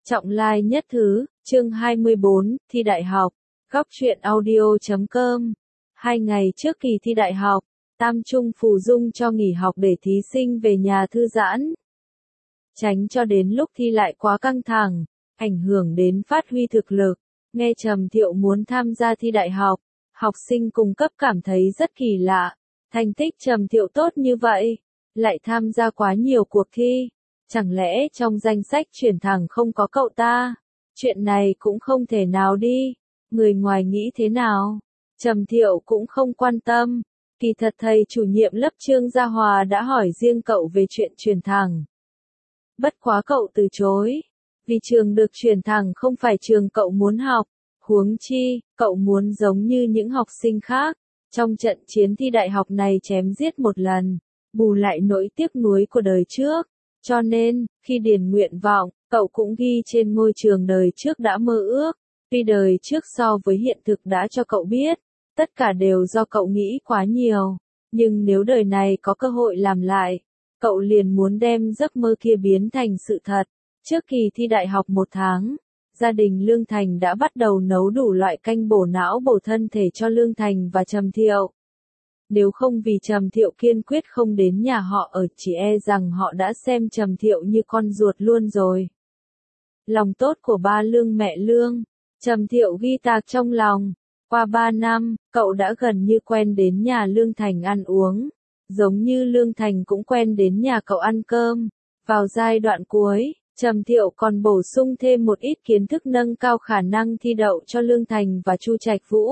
Trọng lai nhất thứ, chương 24, thi đại học. Góc truyện audio.com. 2 ngày trước kỳ thi đại học, Tam Trung Phù Dung cho nghỉ học để thí sinh về nhà thư giãn. Tránh cho đến lúc thi lại quá căng thẳng, ảnh hưởng đến phát huy thực lực. Nghe Trầm Thiệu muốn tham gia thi đại học, học sinh cùng cấp cảm thấy rất kỳ lạ. Thành tích Trầm Thiệu tốt như vậy, lại tham gia quá nhiều cuộc thi. Chẳng lẽ trong danh sách chuyển thẳng không có cậu ta? Chuyện này cũng không thể nào đi. Người ngoài nghĩ thế nào? Trầm Thiệu cũng không quan tâm. Kỳ thật thầy chủ nhiệm lớp Trương Gia Hòa đã hỏi riêng cậu về chuyện chuyển thẳng. Bất quá cậu từ chối. Vì trường được chuyển thẳng không phải trường cậu muốn học. Huống chi, cậu muốn giống như những học sinh khác. Trong trận chiến thi đại học này chém giết một lần. Bù lại nỗi tiếc nuối của đời trước. Cho nên, khi điền nguyện vọng, cậu cũng ghi trên ngôi trường đời trước đã mơ ước. Tuy đời trước so với hiện thực đã cho cậu biết, tất cả đều do cậu nghĩ quá nhiều. Nhưng nếu đời này có cơ hội làm lại, cậu liền muốn đem giấc mơ kia biến thành sự thật. Trước kỳ thi đại học 1 tháng, gia đình Lương Thành đã bắt đầu nấu đủ loại canh bổ não bổ thân thể cho Lương Thành và Trầm Thiệu. Nếu không vì Trầm Thiệu kiên quyết không đến nhà họ ở, chỉ e rằng họ đã xem Trầm Thiệu như con ruột luôn rồi. Lòng tốt của ba Lương mẹ Lương, Trầm Thiệu ghi tạc trong lòng. Qua 3 năm, cậu đã gần như quen đến nhà Lương Thành ăn uống. Giống như Lương Thành cũng quen đến nhà cậu ăn cơm. Vào giai đoạn cuối, Trầm Thiệu còn bổ sung thêm một ít kiến thức nâng cao khả năng thi đậu cho Lương Thành và Chu Trạch Vũ.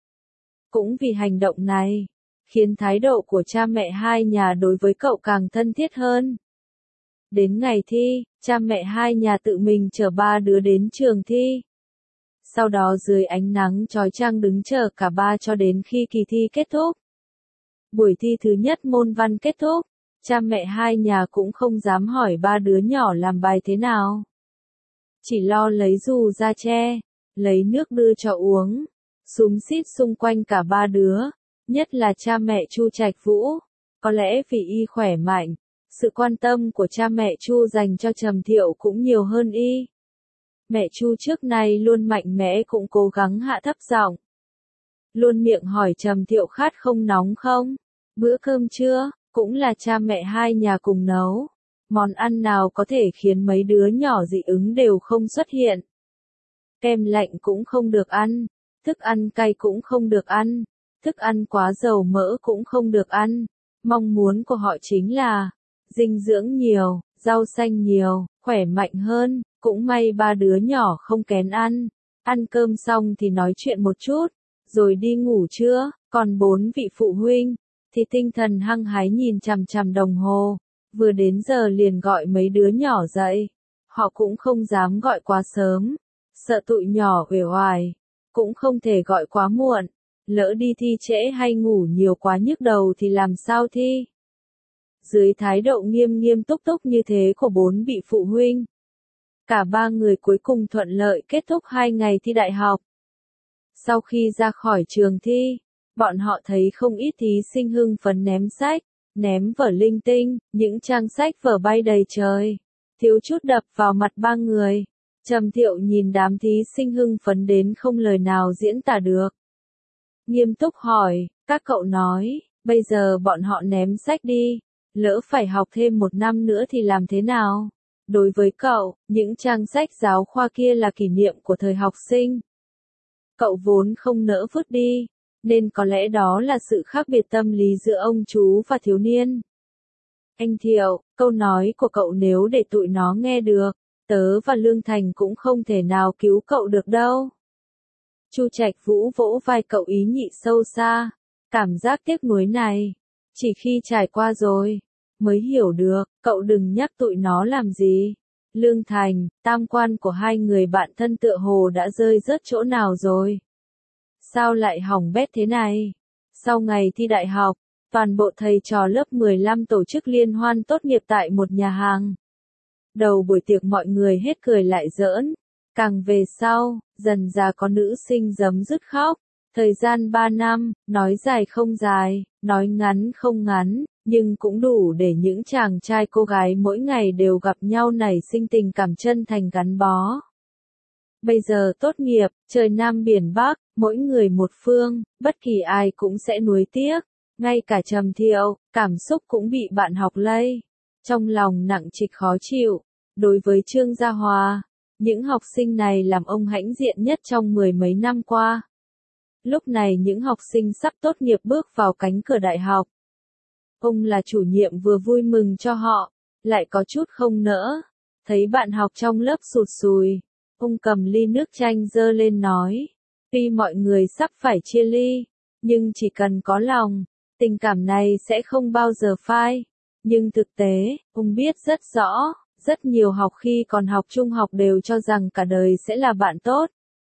Cũng vì hành động này, khiến thái độ của cha mẹ hai nhà đối với cậu càng thân thiết hơn. Đến ngày thi, cha mẹ hai nhà tự mình chở 3 đứa đến trường thi. Sau đó dưới ánh nắng chói chang đứng chờ cả 3 cho đến khi kỳ thi kết thúc. Buổi thi thứ nhất môn văn kết thúc, cha mẹ hai nhà cũng không dám hỏi 3 đứa nhỏ làm bài thế nào. Chỉ lo lấy dù ra che, lấy nước đưa cho uống, xúm xít xung quanh cả 3 đứa. Nhất là cha mẹ Chu Trạch Vũ, có lẽ vì y khỏe mạnh, sự quan tâm của cha mẹ Chu dành cho Trầm Thiệu cũng nhiều hơn y. Mẹ Chu trước nay luôn mạnh mẽ cũng cố gắng hạ thấp giọng. Luôn miệng hỏi Trầm Thiệu khát không nóng không? Bữa cơm trưa, cũng là cha mẹ hai nhà cùng nấu. Món ăn nào có thể khiến mấy đứa nhỏ dị ứng đều không xuất hiện. Kem lạnh cũng không được ăn, thức ăn cay cũng không được ăn. Thức ăn quá dầu mỡ cũng không được ăn. Mong muốn của họ chính là dinh dưỡng nhiều, rau xanh nhiều, khỏe mạnh hơn. Cũng may 3 đứa nhỏ không kén ăn. Ăn cơm xong thì nói chuyện một chút, rồi đi ngủ trưa. Còn 4 vị phụ huynh thì tinh thần hăng hái nhìn chằm chằm đồng hồ. Vừa đến giờ liền gọi mấy đứa nhỏ dậy. Họ cũng không dám gọi quá sớm, sợ tụi nhỏ uể oải. Cũng không thể gọi quá muộn. Lỡ đi thi trễ hay ngủ nhiều quá nhức đầu thì làm sao thi? Dưới thái độ nghiêm nghiêm túc túc như thế của 4 vị phụ huynh, cả 3 người cuối cùng thuận lợi kết thúc 2 ngày thi đại học. Sau khi ra khỏi trường thi, bọn họ thấy không ít thí sinh hưng phấn ném sách, ném vở linh tinh, những trang sách vở bay đầy trời, thiếu chút đập vào mặt 3 người. Trầm Thiệu nhìn đám thí sinh hưng phấn đến không lời nào diễn tả được. Nghiêm túc hỏi, các cậu nói, bây giờ bọn họ ném sách đi, lỡ phải học thêm 1 năm nữa thì làm thế nào? Đối với cậu, những trang sách giáo khoa kia là kỷ niệm của thời học sinh. Cậu vốn không nỡ vứt đi, nên có lẽ đó là sự khác biệt tâm lý giữa ông chú và thiếu niên. Anh Thiệu, câu nói của cậu nếu để tụi nó nghe được, tớ và Lương Thành cũng không thể nào cứu cậu được đâu. Chu Trạch Vũ vỗ vai cậu ý nhị sâu xa. Cảm giác tiếc nuối này, chỉ khi trải qua rồi, mới hiểu được, cậu đừng nhắc tụi nó làm gì. Lương Thành, tam quan của 2 người bạn thân tựa hồ đã rơi rớt chỗ nào rồi? Sao lại hỏng bét thế này? Sau ngày thi đại học, toàn bộ thầy trò lớp 15 tổ chức liên hoan tốt nghiệp tại một nhà hàng. Đầu buổi tiệc mọi người hết cười lại giỡn. Càng về sau, dần dà có nữ sinh giấm dứt khóc. Thời gian 3 năm, nói dài không dài, nói ngắn không ngắn, nhưng cũng đủ để những chàng trai cô gái mỗi ngày đều gặp nhau nảy sinh tình cảm chân thành gắn bó. Bây giờ tốt nghiệp, trời Nam biển Bắc, mỗi người một phương, bất kỳ ai cũng sẽ nuối tiếc. Ngay cả Trầm Thiệu, cảm xúc cũng bị bạn học lây. Trong lòng nặng trịch khó chịu. Đối với Trương Gia Hòa, những học sinh này làm ông hãnh diện nhất trong 10 mấy năm qua. Lúc này những học sinh sắp tốt nghiệp bước vào cánh cửa đại học. Ông là chủ nhiệm vừa vui mừng cho họ, lại có chút không nỡ. Thấy bạn học trong lớp sụt sùi, ông cầm ly nước chanh dơ lên nói. Tuy mọi người sắp phải chia ly, nhưng chỉ cần có lòng, tình cảm này sẽ không bao giờ phai. Nhưng thực tế, ông biết rất rõ, rất nhiều học khi còn học trung học đều cho rằng cả đời sẽ là bạn tốt.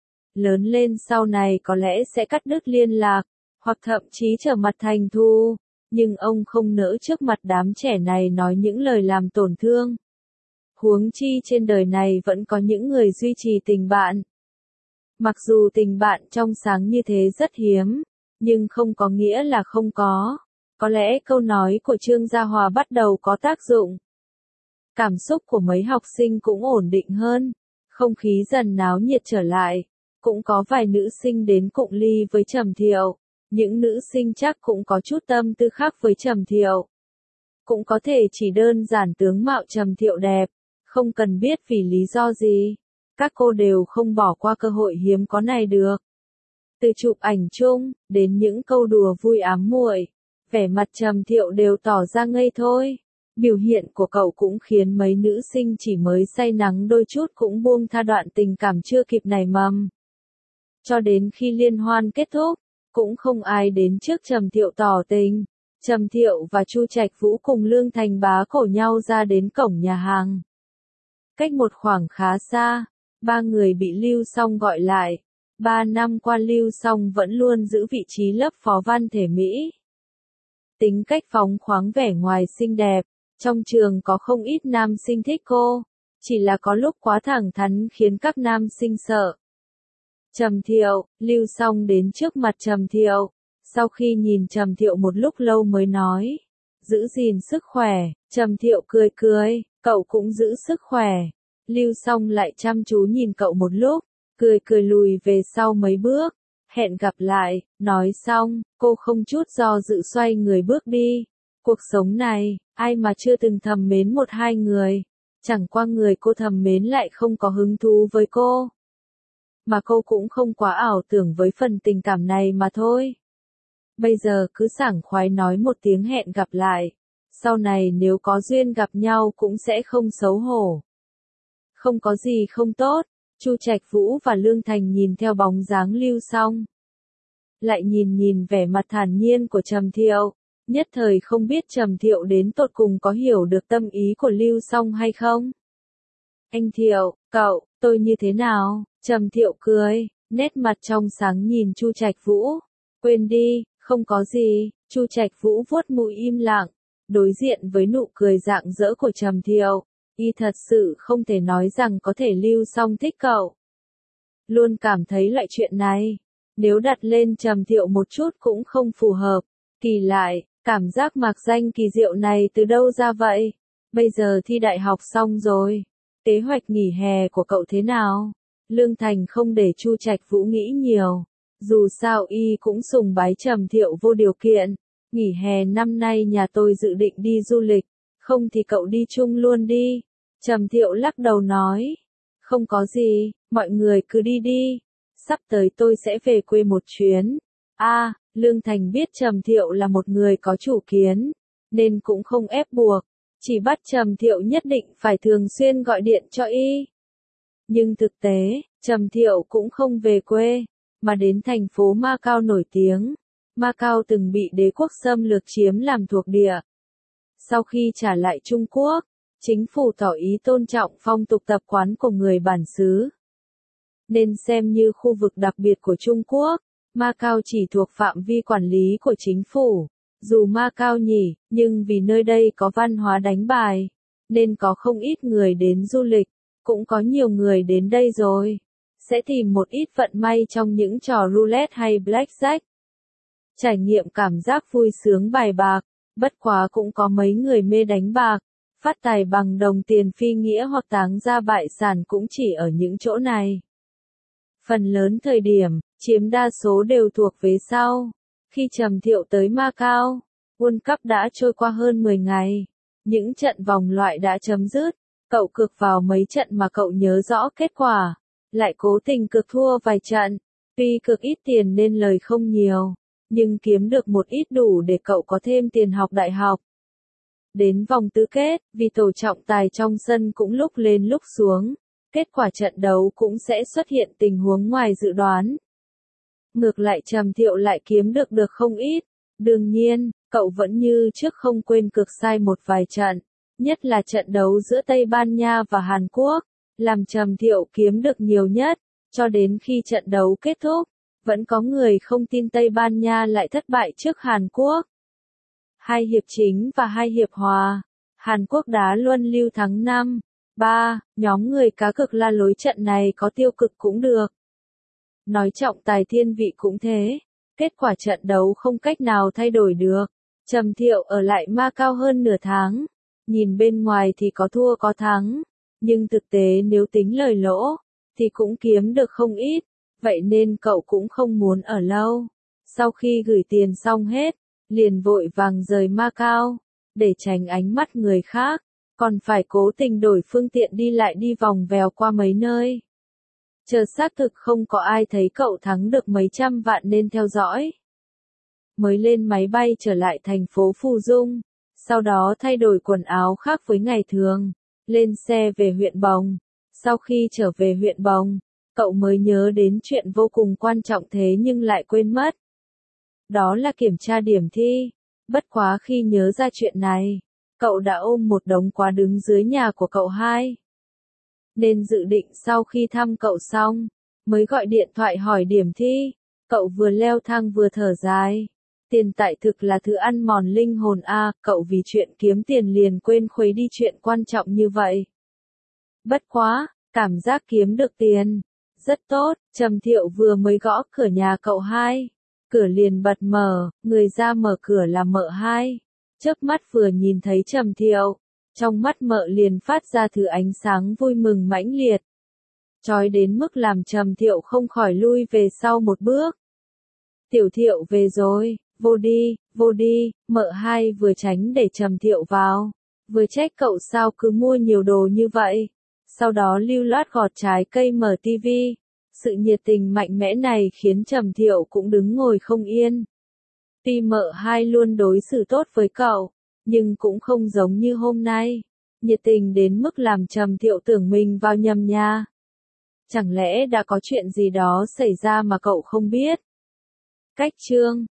Lớn lên sau này có lẽ sẽ cắt đứt liên lạc, hoặc thậm chí trở mặt thành thù. Nhưng ông không nỡ trước mặt đám trẻ này nói những lời làm tổn thương. Huống chi trên đời này vẫn có những người duy trì tình bạn. Mặc dù tình bạn trong sáng như thế rất hiếm, nhưng không có nghĩa là không có. Có lẽ câu nói của Trương Gia Hòa bắt đầu có tác dụng. Cảm xúc của mấy học sinh cũng ổn định hơn, không khí dần náo nhiệt trở lại. Cũng có vài nữ sinh đến cụng ly với Trầm Thiệu. Những nữ sinh chắc cũng có chút tâm tư khác với Trầm Thiệu. Cũng có thể chỉ đơn giản tướng mạo Trầm Thiệu đẹp, không cần biết vì lý do gì. Các cô đều không bỏ qua cơ hội hiếm có này được. Từ chụp ảnh chung, đến những câu đùa vui ám muội, vẻ mặt Trầm Thiệu đều tỏ ra ngây thôi. Biểu hiện của cậu cũng khiến mấy nữ sinh chỉ mới say nắng đôi chút cũng buông tha đoạn tình cảm chưa kịp nảy mầm. Cho đến khi liên hoan kết thúc, cũng không ai đến trước Trầm Thiệu tỏ tình. Trầm Thiệu và Chu Trạch Vũ cùng Lương Thành bá cổ nhau ra đến cổng nhà hàng. Cách một khoảng khá xa, ba người bị Lưu Song gọi lại. 3 năm qua Lưu Song vẫn luôn giữ vị trí lớp phó văn thể Mỹ. Tính cách phóng khoáng vẻ ngoài xinh đẹp, trong trường có không ít nam sinh thích cô, chỉ là có lúc quá thẳng thắn khiến các nam sinh sợ. Trầm Thiệu, Lưu Song đến trước mặt Trầm Thiệu, sau khi nhìn Trầm Thiệu một lúc lâu mới nói, giữ gìn sức khỏe. Trầm Thiệu cười cười, cậu cũng giữ sức khỏe. Lưu Song lại chăm chú nhìn cậu một lúc, cười cười lùi về sau mấy bước, hẹn gặp lại. Nói xong, cô không chút do dự xoay người bước đi. Cuộc sống này, ai mà chưa từng thầm mến một hai người, chẳng qua người cô thầm mến lại không có hứng thú với cô. Mà cô cũng không quá ảo tưởng với phần tình cảm này mà thôi. Bây giờ cứ sảng khoái nói một tiếng hẹn gặp lại. Sau này nếu có duyên gặp nhau cũng sẽ không xấu hổ. Không có gì không tốt. Chu Trạch Vũ và Lương Thành nhìn theo bóng dáng Lưu Song. Lại nhìn vẻ mặt thản nhiên của Trầm Thiệu. Nhất thời không biết Trầm Thiệu đến tột cùng có hiểu được tâm ý của Lưu Song hay không. Anh Thiệu, cậu, tôi như thế nào? Trầm Thiệu cười, nét mặt trong sáng nhìn Chu Trạch Vũ. Quên đi, không có gì. Chu Trạch Vũ vuốt mũi im lặng, đối diện với nụ cười rạng rỡ của Trầm Thiệu, y thật sự không thể nói rằng có thể Lưu Song thích cậu. Luôn cảm thấy loại chuyện này, nếu đặt lên Trầm Thiệu một chút cũng không phù hợp. Kỳ lại, cảm giác mạc danh kỳ diệu này từ đâu ra vậy? Bây giờ thi đại học xong rồi, kế hoạch nghỉ hè của cậu thế nào? Lương Thành không để Chu Trạch Vũ nghĩ nhiều. Dù sao y cũng sùng bái Trầm Thiệu vô điều kiện. Nghỉ hè năm nay nhà tôi dự định đi du lịch, không thì cậu đi chung luôn đi. Trầm Thiệu lắc đầu nói, không có gì, mọi người cứ đi đi. Sắp tới tôi sẽ về quê một chuyến. Lương Thành biết Trầm Thiệu là một người có chủ kiến, nên cũng không ép buộc, chỉ bắt Trầm Thiệu nhất định phải thường xuyên gọi điện cho y. Nhưng thực tế, Trầm Thiệu cũng không về quê, mà đến thành phố Macau nổi tiếng. Macau từng bị đế quốc xâm lược chiếm làm thuộc địa. Sau khi trả lại Trung Quốc, chính phủ tỏ ý tôn trọng phong tục tập quán của người bản xứ. Nên xem như khu vực đặc biệt của Trung Quốc, Macau chỉ thuộc phạm vi quản lý của chính phủ. Dù Macau nhỉ, nhưng vì nơi đây có văn hóa đánh bài, nên có không ít người đến du lịch, cũng có nhiều người đến đây rồi. sẽ tìm một ít vận may trong những trò roulette hay blackjack. Trải nghiệm cảm giác vui sướng bài bạc, bất quá cũng có mấy người mê đánh bạc, phát tài bằng đồng tiền phi nghĩa hoặc táng ra bại sản cũng chỉ ở những chỗ này. Phần lớn thời điểm, chiếm đa số đều thuộc về sau. Khi Trầm Thiệu tới Macau, World Cup đã trôi qua hơn 10 ngày. Những trận vòng loại đã chấm dứt. Cậu cược vào mấy trận mà cậu nhớ rõ kết quả. Lại cố tình cược thua vài trận. Tuy cược ít tiền nên lời không nhiều, nhưng kiếm được một ít đủ để cậu có thêm tiền học đại học. Đến vòng tứ kết, vì tổ trọng tài trong sân cũng lúc lên lúc xuống, kết quả trận đấu cũng sẽ xuất hiện tình huống ngoài dự đoán. Ngược lại Trầm Thiệu lại kiếm được không ít. Đương nhiên, cậu vẫn như trước không quên cược sai một vài trận, nhất là trận đấu giữa Tây Ban Nha và Hàn Quốc, làm Trầm Thiệu kiếm được nhiều nhất, cho đến khi trận đấu kết thúc, vẫn có người không tin Tây Ban Nha lại thất bại trước Hàn Quốc. 2 hiệp chính và 2 hiệp hòa, Hàn Quốc đá luân lưu thắng 5-3, nhóm người cá cược la lối trận này có tiêu cực cũng được. Nói trọng tài thiên vị cũng thế, kết quả trận đấu không cách nào thay đổi được. Trầm Thiệu ở lại Macau hơn nửa tháng, nhìn bên ngoài thì có thua có thắng, nhưng thực tế nếu tính lời lỗ, thì cũng kiếm được không ít, vậy nên cậu cũng không muốn ở lâu. Sau khi gửi tiền xong hết, liền vội vàng rời Macau, để tránh ánh mắt người khác, còn phải cố tình đổi phương tiện đi lại đi vòng vèo qua mấy nơi. Chờ xác thực không có ai thấy cậu thắng được mấy trăm vạn nên theo dõi. Mới lên máy bay trở lại thành phố Phù Dung, sau đó thay đổi quần áo khác với ngày thường, lên xe về huyện Bồng. Sau khi trở về huyện Bồng, cậu mới nhớ đến chuyện vô cùng quan trọng thế nhưng lại quên mất. Đó là kiểm tra điểm thi. Bất quá khi nhớ ra chuyện này, cậu đã ôm một đống quá đứng dưới nhà của cậu hai. Nên dự định sau khi thăm cậu xong, mới gọi điện thoại hỏi điểm thi. Cậu vừa leo thang vừa thở dài. Tiền tại thực là thứ ăn mòn linh hồn a, cậu vì chuyện kiếm tiền liền quên khuấy đi chuyện quan trọng như vậy. Bất quá, cảm giác kiếm được tiền, rất tốt. Trầm Thiệu vừa mới gõ cửa nhà cậu hai, cửa liền bật mở, người ra mở cửa là mợ hai. Chớp mắt vừa nhìn thấy Trầm Thiệu, trong mắt mợ liền phát ra thứ ánh sáng vui mừng mãnh liệt, chói đến mức làm Trầm Thiệu không khỏi lui về sau một bước. Tiểu Thiệu về rồi, vô đi, mợ hai vừa tránh để Trầm Thiệu vào, vừa trách cậu sao cứ mua nhiều đồ như vậy. Sau đó lưu loát gọt trái cây mở tivi. Sự nhiệt tình mạnh mẽ này khiến Trầm Thiệu cũng đứng ngồi không yên. Tuy mợ hai luôn đối xử tốt với cậu, nhưng cũng không giống như hôm nay, nhiệt tình đến mức làm Trầm Thiệu tưởng mình vào nhầm nhà. Chẳng lẽ đã có chuyện gì đó xảy ra mà cậu không biết? Cách chương